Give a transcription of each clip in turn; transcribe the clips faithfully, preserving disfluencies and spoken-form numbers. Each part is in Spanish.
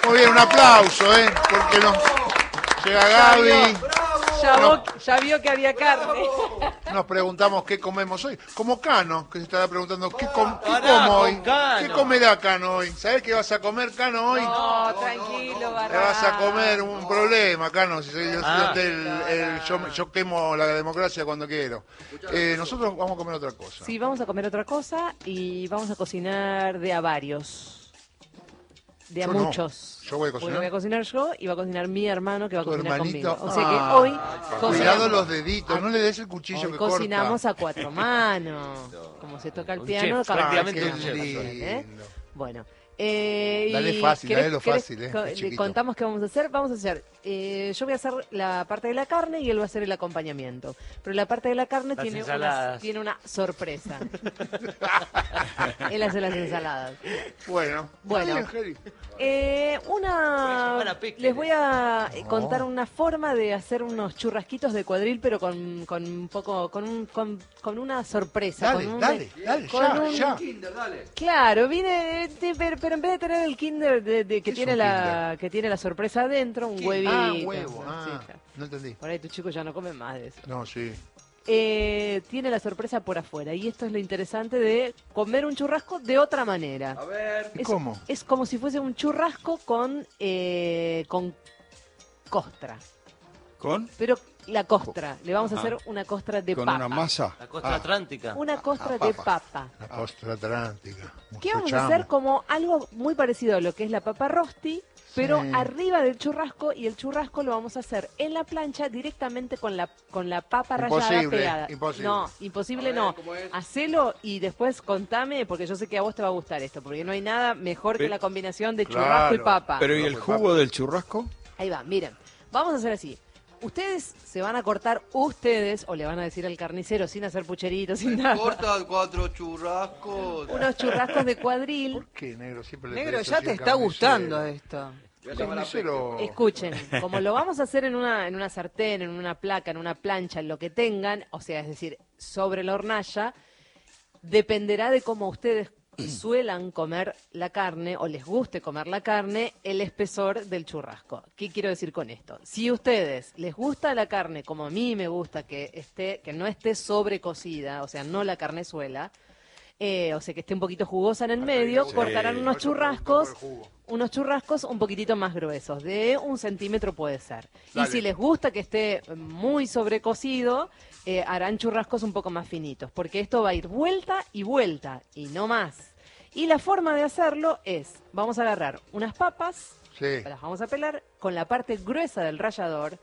Muy bien, un aplauso, ¿eh? Porque nos llega Gaby. Ya, No. vos, ya vio que había carne. Nos preguntamos qué comemos hoy. Como Cano, que se estará preguntando qué, com qué Pará, como con hoy. Cano. ¿Qué comerá Cano hoy? ¿Sabés qué vas a comer, Cano, hoy? No, tranquilo, Te Barra. vas a comer un problema, Cano. Si yo, Ah. el, el- yo, yo quemo la democracia cuando quiero. Eh, nosotros vamos a comer otra cosa. Sí, vamos a comer otra cosa y vamos a cocinar de a varios. De a Yo no. muchos. Yo voy a Porque cocinar. voy a cocinar yo y va a cocinar mi hermano que va a Tu cocinar hermanito. conmigo. O sea que Ah, hoy Cuidado cocinamos, los deditos, no le des el cuchillo hoy que cocinamos corta. a cuatro manos. Como se toca el Un piano, chef, cada uno prácticamente Qué un cocina chef. también, ¿eh? lindo. Bueno. Eh, Dale y fácil, ¿querés- dale lo querés fácil, eh, co- es le chiquito. contamos qué vamos a hacer. Vamos a hacer, eh, yo voy a hacer la parte de la carne y él va a hacer el acompañamiento. Pero la parte de la carne Las tiene una, ensaladas. tiene una sorpresa. Él hace las ensaladas. Bueno, Bueno. está bien, Geri. Eh, Voy a una llamar a Peque. les voy a eh, No. contar una forma de hacer unos churrasquitos de cuadril, pero con, con un poco, con un, con, con una sorpresa. Dale, con un- dale, dale, con ya, un- ya. Claro, vine, eh, pero, pero en vez de tener el Kinder de, de- que ¿Qué es tiene un la que tiene la sorpresa adentro, un ¿Qué? huevito. Ah, huevo. ¿no? Ah, Sí, claro. no entendí. Por ahí tus chicos ya no comen más de eso. No, sí. Eh, tiene la sorpresa por afuera y esto es lo interesante de comer un churrasco de otra manera. A ver. ¿Y Es, cómo? es como si fuese un churrasco con eh, con costra. ¿Con? Pero la costra, le vamos a Ajá. hacer una costra de ¿Con papa. una masa? La costa Ah. atlántica. Una costra Ah, de papa. papa. La costa atlántica. ¿Qué Mucho vamos a chamo. hacer? Como algo muy parecido a lo que es la papa rosti, pero Sí. arriba del churrasco, y el churrasco lo vamos a hacer en la plancha directamente con la con la papa rallada Imposible, pegada. imposible. No, imposible A ver, no. ¿cómo es? Hacelo y después contame, porque yo sé que a vos te va a gustar esto, porque no hay nada mejor que Pe- la combinación de Claro. churrasco y papa. ¿Pero y el jugo del churrasco? Ahí va, miren, vamos a hacer así. Ustedes se van a cortar ustedes, o le van a decir al carnicero sin hacer pucheritos, sin nada, Corta cuatro churrascos. unos churrascos de cuadril. ¿Por qué, negro? Siempre le Negro, tenés ya así te al está carnicero. gustando esto. Voy a llamar a Peque. Carnicero. Escuchen, como lo vamos a hacer en una, en una sartén, en una placa, en una plancha, en lo que tengan, o sea, es decir, sobre la hornalla, dependerá de cómo ustedes suelan comer la carne o les guste comer la carne, el espesor del churrasco. ¿Qué quiero decir con esto? Si a ustedes les gusta la carne como a mí me gusta, que esté, que no esté sobrecocida, o sea, no la carnezuela, eh, o sea, que esté un poquito jugosa en el medio, Sí. cortarán unos Por eso pregunto churrascos, por el jugo. unos churrascos un poquitito más gruesos, de un centímetro puede ser. Dale. Y si les gusta que esté muy sobrecocido, eh, harán churrascos un poco más finitos, porque esto va a ir vuelta y vuelta, y no más. Y la forma de hacerlo es, vamos a agarrar unas papas, Sí. las vamos a pelar con la parte gruesa del rallador,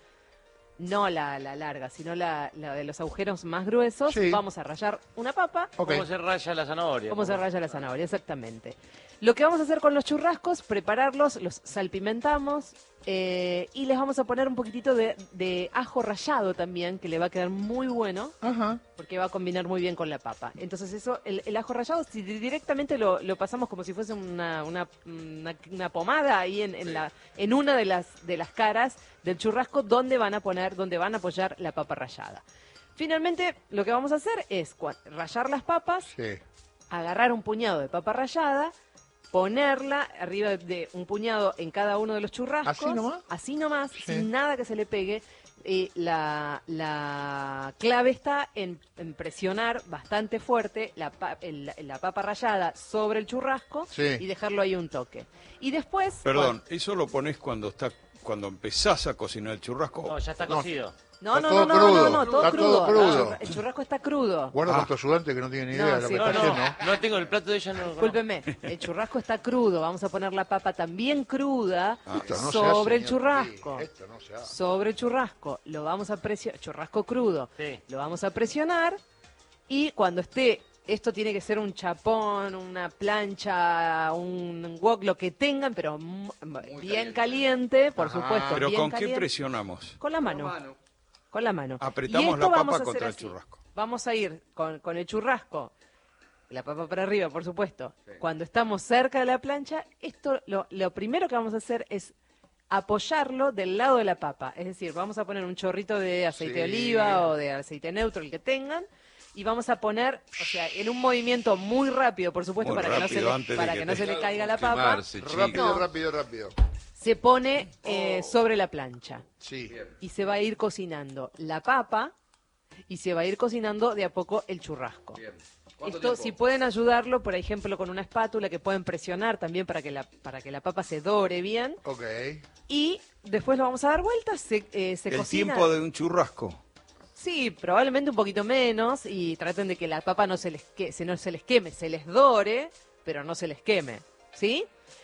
no la, la larga, sino la, la de los agujeros más gruesos. Sí. Vamos a rallar una papa. Ok. ¿Cómo se raya la zanahoria? ¿Cómo se raya la zanahoria? Exactamente. Lo que vamos a hacer con los churrascos, prepararlos, los salpimentamos eh, y les vamos a poner un poquitito de, de ajo rallado también, que le va a quedar muy bueno, Ajá. porque va a combinar muy bien con la papa. Entonces eso, el, el ajo rallado, si directamente lo, lo pasamos como si fuese una, una, una, una pomada ahí en, en, la, en una de las, de las caras del churrasco, donde van a poner, donde van a apoyar la papa rallada. Finalmente, lo que vamos a hacer es cua- rallar las papas, Sí. agarrar un puñado de papa rallada, ponerla arriba de un puñado en cada uno de los churrascos. ¿Así nomás? Así nomás, Sí. sin nada que se le pegue. Y la, la clave está en, en presionar bastante fuerte la, pa- el- la papa rallada sobre el churrasco Sí. y dejarlo ahí un toque. Y después... Perdón, ¿eso lo pones cuando está cuando empezás a cocinar el churrasco? No, ya está No. cocido. No, Está no, todo no, no, crudo. no, no, todo Está crudo. todo crudo. El churra- El churrasco está crudo. Guarda Ah. con tu ayudante que no tiene ni idea No, de lo sí. que No, está no, haciendo. no tengo el plato de ella. No, Discúlpeme, el churrasco está crudo. Vamos a poner la papa también cruda Esto no se sobre hace, el señor. churrasco. Sí, esto no se hace. Sobre el churrasco. Lo vamos a presionar, churrasco crudo. Sí. Lo vamos a presionar y cuando esté, esto tiene que ser un chapón, una plancha, un wok, lo que tengan, pero m- bien caliente, por Ajá. supuesto. ¿Pero bien con qué caliente. presionamos? Con la mano. Mano. Con la mano. Apretamos Y esto la papa vamos a contra hacer el así. churrasco. Vamos a ir con, con el churrasco, la papa para arriba, por supuesto. Cuando estamos cerca de la plancha, esto lo, lo primero que vamos a hacer es apoyarlo del lado de la papa. Es decir, vamos a poner un chorrito de aceite Sí. de oliva o de aceite neutro, el que tengan, y vamos a poner, o sea, en un movimiento muy rápido, por supuesto, Muy para que no se rápido, le, antes de para que que no te- se le caiga la papa. Quemarse, chico. Rápido, No. rápido, rápido. se pone eh, sobre la plancha Sí. y se va a ir cocinando la papa y se va a ir cocinando de a poco el churrasco. Bien. ¿Cuánto Esto, tiempo? si pueden ayudarlo, por ejemplo, con una espátula que pueden presionar también para que la, para que la papa se dore bien. Ok. Y después lo vamos a dar vueltas, se, eh, se El cocina. tiempo de un churrasco. Sí, probablemente un poquito menos y traten de que la papa no se les, que, se, no se les queme, se les dore, pero no se les queme, ¿sí?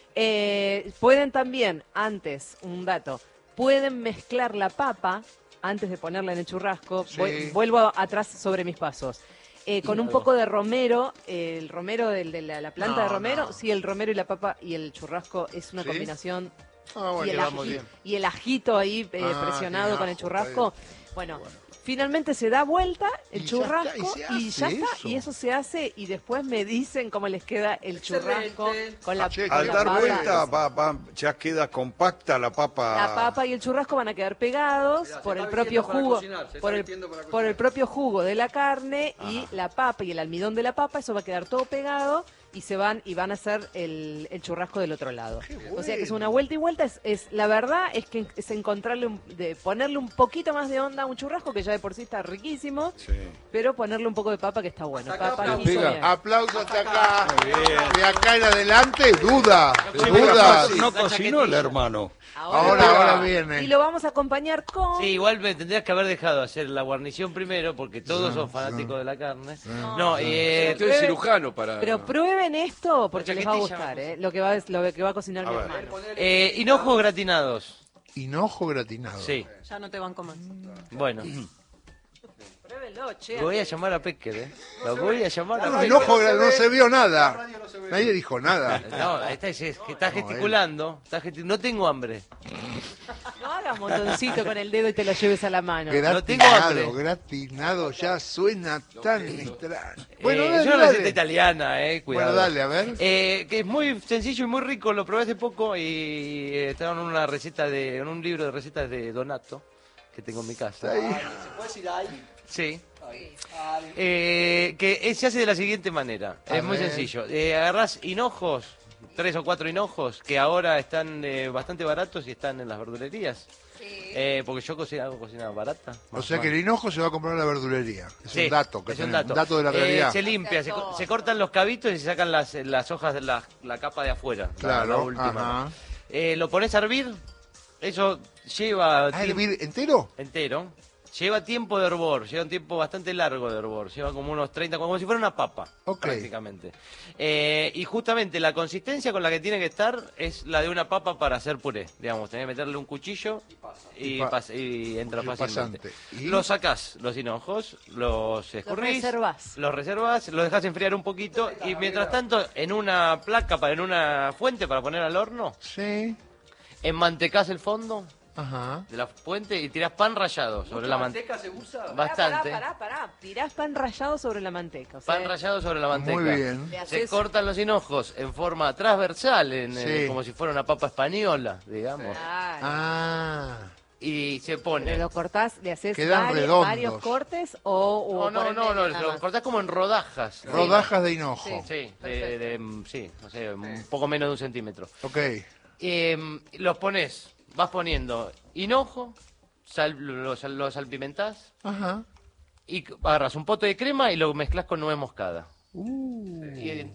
Eh, pueden también, antes, un dato, pueden mezclar la papa antes de ponerla en el churrasco. Sí. Voy- vuelvo atrás sobre mis pasos. Eh, con un poco de romero, eh, el romero del- de la, la planta No, de romero, no. sí, el romero y la papa y el churrasco es una ¿Sí? combinación. Ah, bueno, y, el va ají- muy bien. y el ajito ahí eh, Ah, presionado tiene con el ajo, churrasco. está Bueno, finalmente se da vuelta el Y ya churrasco está, y se y ya hace está. eso. Y eso se hace y después me dicen cómo les queda el churrasco con la, Che, con Al la dar papa. vuelta va- va- ya queda compacta la papa. La papa y el churrasco van a quedar pegados Mirá, se por está el propio vistiendo para jugo, cocinar, se por está el, vistiendo para por cocinar. el propio jugo de la carne y la papa y el almidón de la papa, eso va a quedar todo pegado y se van y van a hacer el, el churrasco del otro lado. O sea que es una vuelta y vuelta, es, es la verdad es que es encontrarle un- de ponerle un poquito más de onda a un churrasco que ya de por sí está riquísimo, Sí. pero ponerle un poco de papa que está bueno. Hasta acá Papa aplauso. hizo Pega. bien. Aplauso hasta acá. Muy bien. De acá en adelante, duda. Sí, Duda. no cocinó el hermano. Ahora, ahora viene. Y lo vamos a acompañar con... Sí, igual me tendrías que haber dejado hacer la guarnición primero, porque todos son fanáticos de la carne. No, eh, Estoy prueben- cirujano para... Pero prueben esto porque La les va a chaquetilla, gustar, vamos. ¿eh? Lo que va, lo que va a cocinar A mi ver. hermano. eh, hinojos gratinados. Hinojo gratinado. Sí, Ya no te banco más. bueno. Pruébenlo, che. Lo voy a llamar a Pecker, ¿eh? Lo voy a llamar a No, Pecker. hinojo gra- no se vio nada. Nadie dijo nada. No, está, es que está gesticulando. Está gesti- no tengo hambre. No hagas montoncito con el dedo y te lo lleves a la mano. No tengo hambre. Gratinado, gratinado, ya suena tan extraño. Bueno, Eh, dale, es una receta dale. italiana, eh, cuidado. Bueno, dale, a ver. Eh, que es muy sencillo y muy rico, lo probé hace poco y eh, estaba en una receta de, en un libro de recetas de Donato que tengo en mi casa. Ahí. ¿Se puede decir ahí? Sí. Eh, que eh, se hace de la siguiente manera. A es muy ver. sencillo. Eh, agarrás hinojos, tres o cuatro hinojos, que ahora están eh, bastante baratos y están en las verdulerías. Eh, porque yo cocino, hago cocina barata. O más sea que mal. el hinojo se va a comprar a la verdulería. Es Sí, un dato, que es un tenemos, dato. de la Eh, realidad. se limpia, se, co- se cortan los cabitos y se sacan las, las hojas de la, la capa de afuera. la- Claro, la última. ajá. Eh, lo pones a hervir, eso lleva Ah, tiempo ¿hervir entero? entero. Lleva tiempo de hervor, lleva un tiempo bastante largo de hervor, lleva como unos treinta, como si fuera una papa, Ok. prácticamente. Eh, y justamente la consistencia con la que tiene que estar es la de una papa para hacer puré, digamos, tenés que meterle un cuchillo y, Y pa- pas- y entra y fácilmente. pasante. ¿Y? Los sacás, los hinojos, los escurrís, reservás. los reservas, los dejas enfriar un poquito y mientras tanto en una placa, para en una fuente para poner al horno, Sí. enmantecás el fondo Ajá. de la fuente y tirás pan rallado sobre la manteca. ¿Manteca se usa? Bastante. Pará, pará, pará. Tirás pan rallado sobre la manteca. O sea, Pan rallado sobre la manteca. Muy bien. le Se haces- cortan los hinojos en forma transversal, en, eh, Sí. como si fuera una papa española, digamos. Claro. Ah. Y se Pero pone. lo cortás, le haces Quedan vari- redondos. varios cortes o, o No, no, por el no, medio no, nada lo más? cortás como en rodajas. Rodajas de hinojo. Sí, de, de- mm, sí, no sé, un poco menos de un centímetro. Ok. Eh, los pones, vas poniendo hinojo, sal, lo, sal- lo salpimentás Ajá. y c- agarras un pote de crema y lo mezclas con nuez moscada. Uh. Y,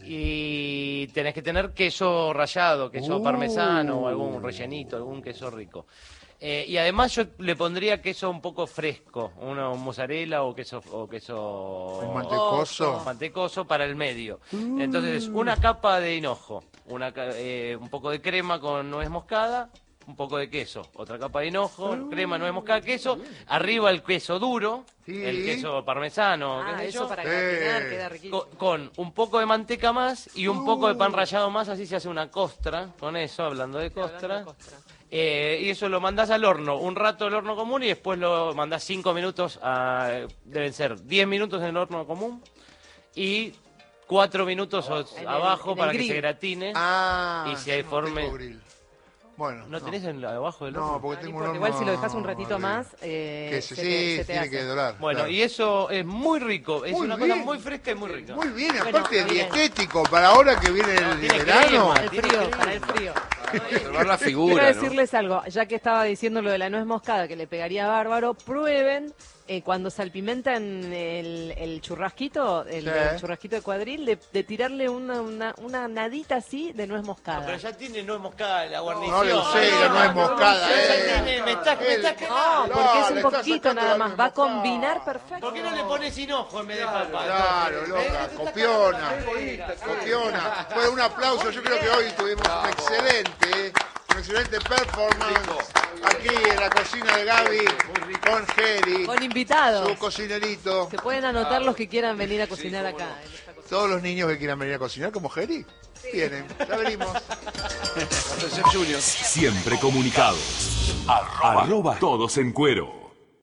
y tenés que tener queso rallado, queso Uh. parmesano o algún rellenito, algún queso rico. Eh, y además yo le pondría queso un poco fresco, uno mozzarella o queso o queso Un mantecoso. mantecoso para el medio. Entonces, una capa de hinojo, una, ca- eh, un poco de crema con nuez moscada, un poco de queso, otra capa de hinojo, crema, nuez moscada, queso, arriba el queso duro, Sí. el queso parmesano, Ah, qué sé eso yo, para Eh. gratinar queda riquísimo. co- con un poco de manteca más y un poco de pan rallado más, así se hace una costra, con eso, hablando de costra. Hablando de costra. Eh, y eso lo mandás al horno, un rato al horno común y después lo mandás cinco minutos, a, deben ser diez minutos en el horno común y cuatro minutos o- En el- abajo en el para que grill. se gratine. Ah. Y si hay yo no forme- tengo grill. Bueno. ¿No tenés en, abajo del horno? No, porque No, tengo no un importa, horno. igual si lo dejas un ratito de- más, eh, que se se, te- sí, se te tiene hace. que dorar. Bueno, claro. y eso es muy rico, es Muy una bien. cosa muy fresca y muy rica. Muy bien, Bueno, aparte muy bien. dietético, para ahora que viene el tiene verano. crema. Para el Tiene frío, crema. para el frío. Observar la Quiero figura, ¿no? decirles algo, ya que estaba diciendo lo de la nuez moscada, que le pegaría bárbaro, prueben eh, cuando salpimentan el, el churrasquito, el, Sí. el churrasquito de cuadril, de, de tirarle una, una, una nadita así de nuez moscada. Pero ya tiene nuez moscada la guarnición. No le usé la nuez moscada, Ya eh. tiene, me estás, me estás No, quemando. porque No, es le un estás poquito sacando nada la más, nuez va a moscada. combinar perfecto. ¿Por qué no le pones hinojo en vez de papa? Claro, loca, copiona, copiona. Bueno, un aplauso, yo creo que hoy tuvimos un excelente, un excelente performance aquí en la cocina de Gaby con Geri, Con invitados. su cocinerito. Se pueden anotar los que quieran venir a cocinar acá. en esta cocina. Todos los niños que quieran venir a cocinar como Geri, vienen, ya venimos. Junior. Siempre comunicados. Arroba todos en cuero.